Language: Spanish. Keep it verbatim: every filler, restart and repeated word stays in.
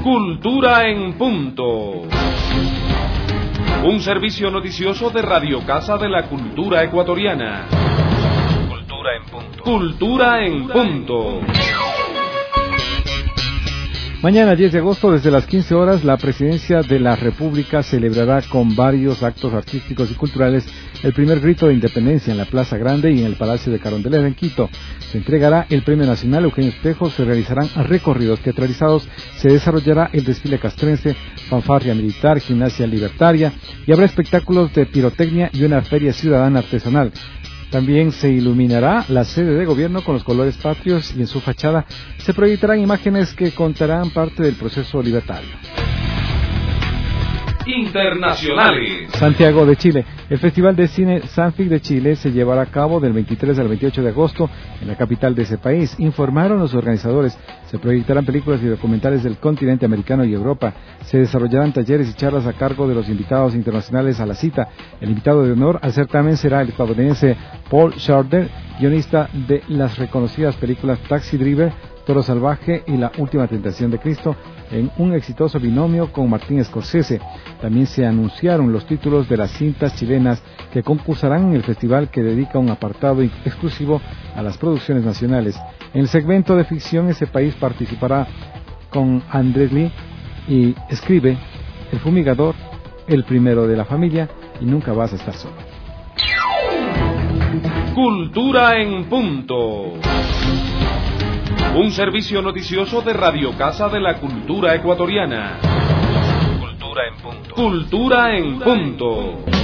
Cultura en punto. Un servicio noticioso de Radio Casa de la Cultura Ecuatoriana. Cultura en punto. Cultura en punto. Mañana diez de agosto, desde las quince horas, la Presidencia de la República celebrará con varios actos artísticos y culturales el primer grito de independencia en la Plaza Grande y en el Palacio de Carondelet en Quito. Se entregará el Premio Nacional Eugenio Espejo, se realizarán recorridos teatralizados, se desarrollará el desfile castrense, fanfarria militar, gimnasia libertaria y habrá espectáculos de pirotecnia y una feria ciudadana artesanal. También se iluminará la sede de gobierno con los colores patrios y en su fachada se proyectarán imágenes que contarán parte del proceso libertario. Internacionales. Santiago de Chile. El Festival de Cine Sanfic de Chile se llevará a cabo del veintitrés al veintiocho de agosto en la capital de ese país. Informaron los organizadores. Se proyectarán películas y documentales del continente americano y Europa. Se desarrollarán talleres y charlas a cargo de los invitados internacionales a la cita. El invitado de honor al certamen será el estadounidense Paul Schrader, guionista de las reconocidas películas Taxi Driver, Toro Salvaje y La Última Tentación de Cristo, en un exitoso binomio con Martin Scorsese. También se anunciaron los títulos de las cintas chilenas que concursarán en el festival, que dedica un apartado exclusivo a las producciones nacionales. En el segmento de ficción, ese país participará con Andrés Lee y escribe El Fumigador, El Primero de la Familia y Nunca Vas a Estar Solo. Cultura en punto. Un servicio noticioso de Radio Casa de la Cultura Ecuatoriana. Cultura en punto. Cultura en punto.